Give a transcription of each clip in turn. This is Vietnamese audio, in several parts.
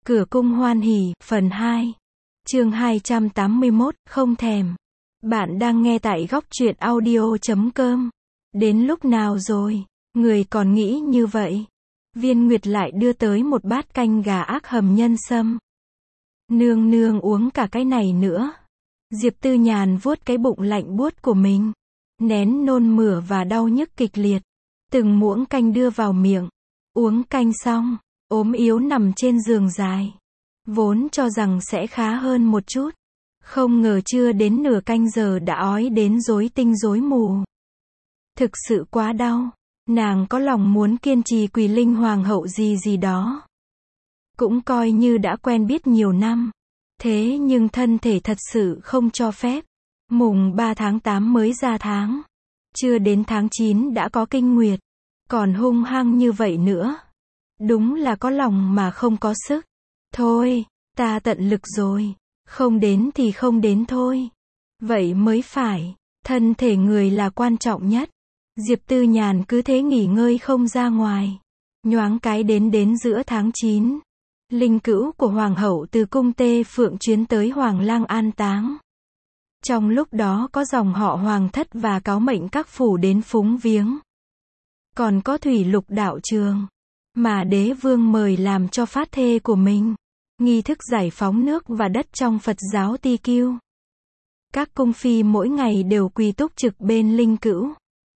Cửa cung hoan hỉ, phần 2. Chương 281, không thèm. Bạn đang nghe tại góc truyện audio.com. Đến lúc nào rồi? Người còn nghĩ như vậy. Viên Nguyệt lại đưa tới một bát canh gà ác hầm nhân sâm. Nương nương uống cả cái này nữa. Diệp Tư Nhàn vuốt cái bụng lạnh buốt của mình. Nén nôn mửa và đau nhức kịch liệt. Từng muỗng canh đưa vào miệng. Uống canh xong, ốm yếu nằm trên giường dài. Vốn cho rằng sẽ khá hơn một chút. Không ngờ chưa đến nửa canh giờ đã ói đến rối tinh rối mù. Thực sự quá đau. Nàng có lòng muốn kiên trì quỳ linh hoàng hậu gì đó. Cũng coi như đã quen biết nhiều năm. Thế nhưng thân thể thật sự không cho phép. Mùng 3 tháng 8 mới ra tháng. Chưa đến tháng 9 đã có kinh nguyệt. Còn hung hăng như vậy nữa. Đúng là có lòng mà không có sức. Thôi, ta tận lực rồi. Không đến thì không đến thôi. Vậy mới phải. Thân thể người là quan trọng nhất. Diệp Tư Nhàn cứ thế nghỉ ngơi không ra ngoài. Nhoáng cái đến giữa tháng 9. Linh cữu của Hoàng hậu từ cung Tê Phượng chuyến tới Hoàng Lang an táng. Trong lúc đó có dòng họ Hoàng thất và cáo mệnh các phủ đến phúng viếng. Còn có Thủy Lục đạo trường. Mà đế vương mời làm cho phát thê của mình. Nghi thức giải phóng nước và đất trong Phật giáo Ti Kiêu. Các cung phi mỗi ngày đều quỳ túc trực bên linh cữu.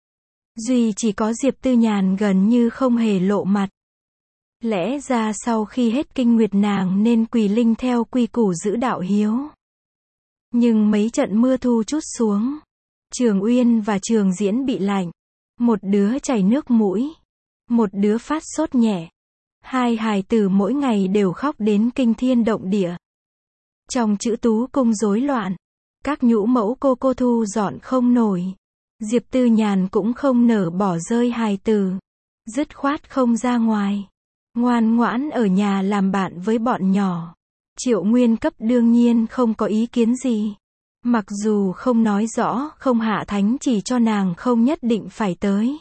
Duy chỉ có Diệp Tư Nhàn gần như không hề lộ mặt. Lẽ ra sau khi hết kinh nguyệt nàng nên quỳ linh theo quy củ giữ đạo hiếu. Nhưng mấy trận mưa thu trút xuống. Trường Uyên và Trường Diễn bị lạnh. Một đứa chảy nước mũi. Một đứa phát sốt nhẹ. Hai hài tử mỗi ngày đều khóc đến kinh thiên động địa. Trong Chữ Tú cung rối loạn. Các nhũ mẫu cô thu dọn không nổi. Diệp Tư Nhàn cũng không nỡ bỏ rơi hài tử. Dứt khoát không ra ngoài. Ngoan ngoãn ở nhà làm bạn với bọn nhỏ. Triệu Nguyên Cấp đương nhiên không có ý kiến gì. Mặc dù không nói rõ, không hạ thánh chỉ cho nàng không nhất định phải tới.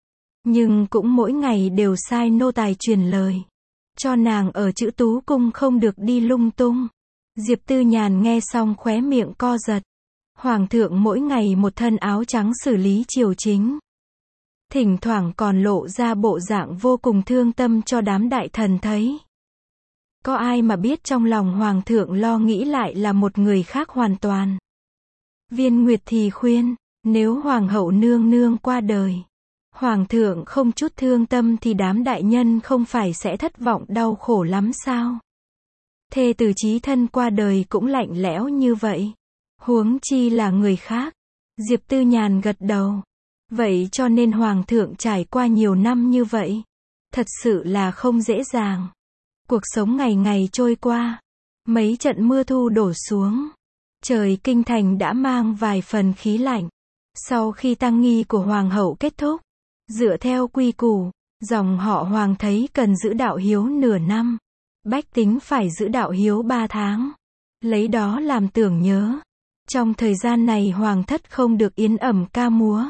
Nhưng cũng mỗi ngày đều sai nô tài truyền lời. Cho nàng ở Chữ Tú cung không được đi lung tung. Diệp Tư Nhàn nghe xong khóe miệng co giật. Hoàng thượng mỗi ngày một thân áo trắng xử lý triều chính. Thỉnh thoảng còn lộ ra bộ dạng vô cùng thương tâm cho đám đại thần thấy. Có ai mà biết trong lòng Hoàng thượng lo nghĩ lại là một người khác hoàn toàn. Viên Nguyệt thì khuyên, nếu Hoàng hậu nương nương qua đời, Hoàng thượng không chút thương tâm thì đám đại nhân không phải sẽ thất vọng đau khổ lắm sao? Thê tử chí thân qua đời cũng lạnh lẽo như vậy. Huống chi là người khác. Diệp Tư Nhàn gật đầu. Vậy cho nên Hoàng thượng trải qua nhiều năm như vậy. Thật sự là không dễ dàng. Cuộc sống ngày ngày trôi qua. Mấy trận mưa thu đổ xuống. Trời kinh thành đã mang vài phần khí lạnh. Sau khi tang nghi của Hoàng hậu kết thúc. Dựa theo quy củ, dòng họ Hoàng thấy cần giữ đạo hiếu nửa năm. Bách tính phải giữ đạo hiếu 3 tháng. Lấy đó làm tưởng nhớ. Trong thời gian này Hoàng thất không được yến ẩm ca múa.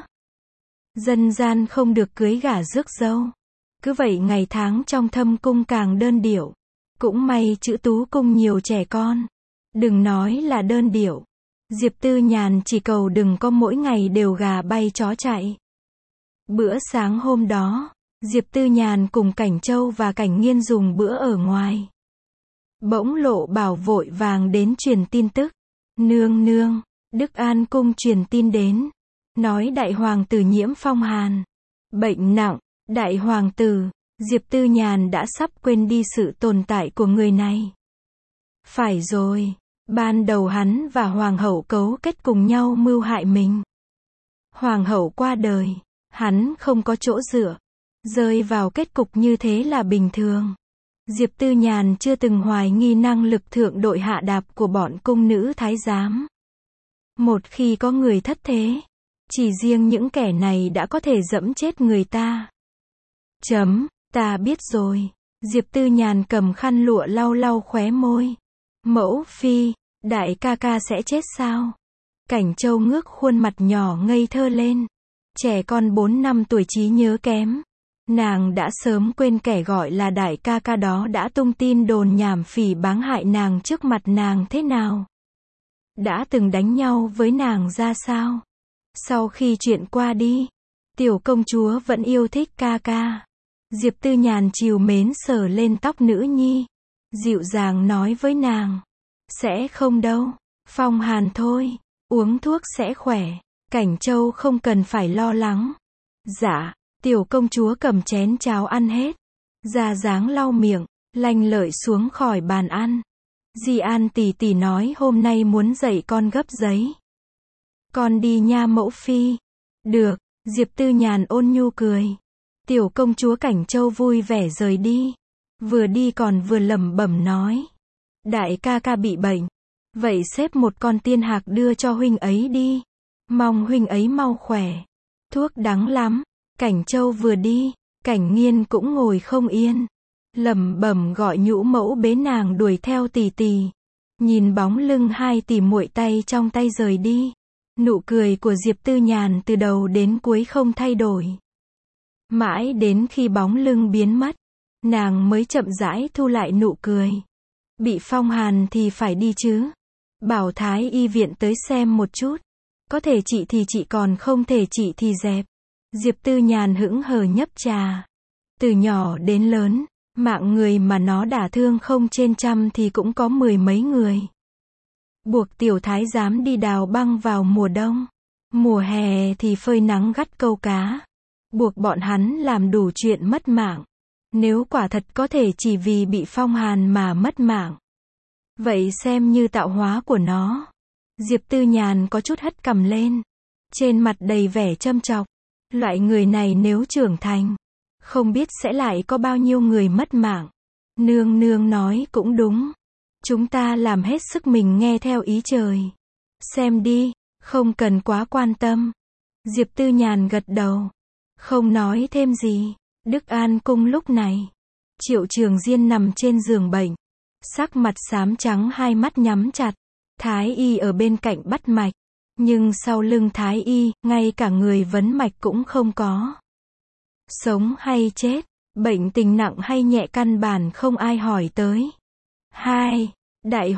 Dân gian không được cưới gả rước dâu. Cứ vậy ngày tháng trong Thâm cung càng đơn điệu. Cũng may Chữ Tú cung nhiều trẻ con. Đừng nói là đơn điệu. Diệp Tư Nhàn chỉ cầu đừng có mỗi ngày đều gà bay chó chạy. Bữa sáng hôm đó, Diệp Tư Nhàn cùng Cảnh Châu và Cảnh Nghiên dùng bữa ở ngoài. Bỗng Lộ Bảo vội vàng đến truyền tin tức. Nương nương, Đức An cung truyền tin đến. Nói đại hoàng tử nhiễm phong hàn. Bệnh nặng, đại hoàng tử. Diệp Tư Nhàn đã sắp quên đi sự tồn tại của người này. Phải rồi, ban đầu hắn và hoàng hậu cấu kết cùng nhau mưu hại mình. Hoàng hậu qua đời, hắn không có chỗ dựa. Rơi vào kết cục như thế là bình thường. Diệp Tư Nhàn chưa từng hoài nghi năng lực thượng đội hạ đạp của bọn cung nữ thái giám. Một khi có người thất thế, chỉ riêng những kẻ này đã có thể dẫm chết người ta. Ta biết rồi. Diệp Tư Nhàn cầm khăn lụa lau lau khóe môi. Mẫu phi, đại ca ca sẽ chết sao? Cảnh Châu ngước khuôn mặt nhỏ ngây thơ lên. Trẻ con 4 năm tuổi trí nhớ kém. Nàng đã sớm quên kẻ gọi là đại ca ca đó đã tung tin đồn nhảm phỉ báng hại nàng trước mặt nàng thế nào. Đã từng đánh nhau với nàng ra sao. Sau khi chuyện qua đi, tiểu công chúa vẫn yêu thích ca ca. Diệp Tư Nhàn trìu mến sờ lên tóc nữ nhi. Dịu dàng nói với nàng. Sẽ không đâu. Phong hàn thôi. Uống thuốc sẽ khỏe. Cảnh Châu không cần phải lo lắng. Dạ. Tiểu công chúa cầm chén cháo ăn hết. Ra dáng lau miệng. Lanh lợi xuống khỏi bàn ăn. Di An tỷ tỷ nói hôm nay muốn dạy con gấp giấy. Con đi nha mẫu phi. Được. Diệp Tư Nhàn ôn nhu cười. Tiểu công chúa Cảnh Châu vui vẻ rời đi. Vừa đi còn vừa lẩm bẩm nói. Đại ca ca bị bệnh. Vậy xếp một con tiên hạc đưa cho huynh ấy đi. Mong huynh ấy mau khỏe. Thuốc đắng lắm. Cảnh Châu vừa đi, Cảnh Nghiên cũng ngồi không yên. Lẩm bẩm gọi nhũ mẫu bế nàng đuổi theo tỷ tỷ. Nhìn bóng lưng hai tỷ muội tay trong tay rời đi. Nụ cười của Diệp Tư Nhàn từ đầu đến cuối không thay đổi. Mãi đến khi bóng lưng biến mất, nàng mới chậm rãi thu lại nụ cười. Bị phong hàn thì phải đi chứ. Bảo Thái y viện tới xem một chút. Có thể trị thì trị, còn không thể trị thì dẹp. Diệp Tư Nhàn hững hờ nhấp trà. Từ nhỏ đến lớn, mạng người mà nó đả thương không trên trăm thì cũng có 10 mấy người. Buộc tiểu thái giám đi đào băng vào mùa đông. Mùa hè thì phơi nắng gắt câu cá. Buộc bọn hắn làm đủ chuyện mất mạng. Nếu quả thật có thể chỉ vì bị phong hàn mà mất mạng, vậy xem như tạo hóa của nó. Diệp Tư Nhàn có chút hất cằm lên. Trên mặt đầy vẻ châm chọc. Loại người này nếu trưởng thành, không biết sẽ lại có bao nhiêu người mất mạng. Nương nương nói cũng đúng. Chúng ta làm hết sức mình nghe theo ý trời. Xem đi, không cần quá quan tâm. Diệp Tư Nhàn gật đầu. Không nói thêm gì. Đức An cung lúc này. Triệu Trường Diên nằm trên giường bệnh. Sắc mặt xám trắng, hai mắt nhắm chặt. Thái y ở bên cạnh bắt mạch. Nhưng sau lưng Thái y, ngay cả người vấn mạch cũng không có. Sống hay chết, bệnh tình nặng hay nhẹ căn bản không ai hỏi tới. Đại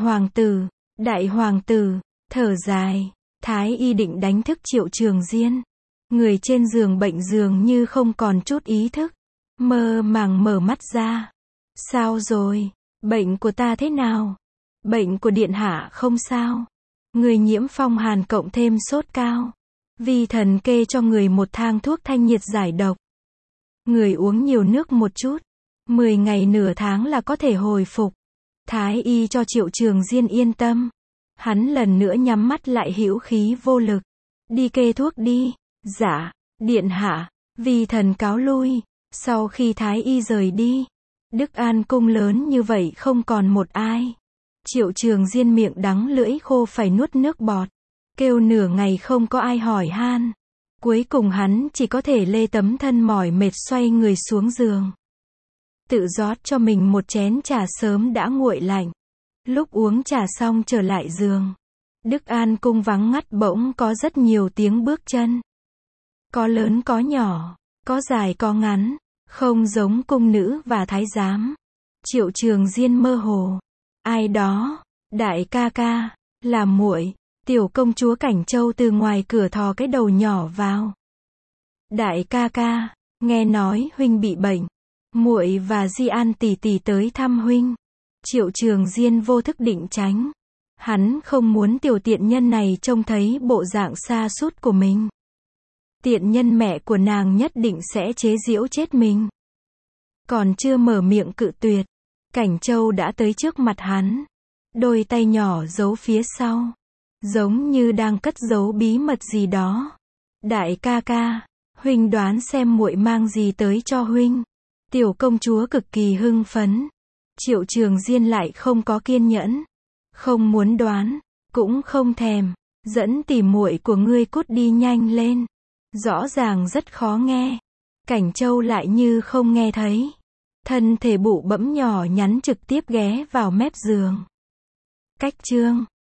hoàng tử, thở dài. Thái y định đánh thức Triệu Trường Diên. Người trên giường bệnh dường như không còn chút ý thức. Mơ màng mở mắt ra. Sao rồi? Bệnh của ta thế nào? Bệnh của điện hạ không sao. Người nhiễm phong hàn cộng thêm sốt cao. Vi thần kê cho người một thang thuốc thanh nhiệt giải độc. Người uống nhiều nước một chút. 10 ngày nửa tháng là có thể hồi phục. Thái y cho Triệu Trường Diên yên tâm. Hắn lần nữa nhắm mắt lại hữu khí vô lực. Đi kê thuốc đi. Dạ, điện hạ. Vi thần cáo lui. Sau khi Thái y rời đi, Đức An cung lớn như vậy không còn một ai. Triệu Trường Diên miệng đắng lưỡi khô phải nuốt nước bọt. Kêu nửa ngày không có ai hỏi han. Cuối cùng hắn chỉ có thể lê tấm thân mỏi mệt xoay người xuống giường. Tự rót cho mình một chén trà sớm đã nguội lạnh. Lúc uống trà xong trở lại giường. Đức An cung vắng ngắt, bỗng có rất nhiều tiếng bước chân. Có lớn có nhỏ, có dài có ngắn, không giống cung nữ và thái giám. Triệu Trường Diên mơ hồ. Ai đó? Đại ca ca, là muội. Tiểu công chúa Cảnh Châu từ ngoài cửa thò cái đầu nhỏ vào. Đại ca ca, nghe nói huynh bị bệnh. Muội và Di An tỷ tỷ tới thăm huynh. Triệu Trường Diên vô thức định tránh. Hắn không muốn tiểu tiện nhân này trông thấy bộ dạng sa sút của mình. Tiện nhân mẹ của nàng nhất định sẽ chế giễu chết mình. Còn chưa mở miệng cự tuyệt, Cảnh Châu đã tới trước mặt hắn. Đôi tay nhỏ giấu phía sau, giống như đang cất giấu bí mật gì đó. Đại ca ca, huynh đoán xem muội mang gì tới cho huynh. Tiểu công chúa cực kỳ hưng phấn. Triệu Trường Diên lại không có kiên nhẫn. Không muốn đoán, cũng không thèm. Dẫn tỉ muội của ngươi cút đi nhanh lên. Rõ ràng rất khó nghe. Cảnh Châu lại như không nghe thấy. Thân thể bụ bẫm nhỏ nhắn trực tiếp ghé vào mép giường. Cách chương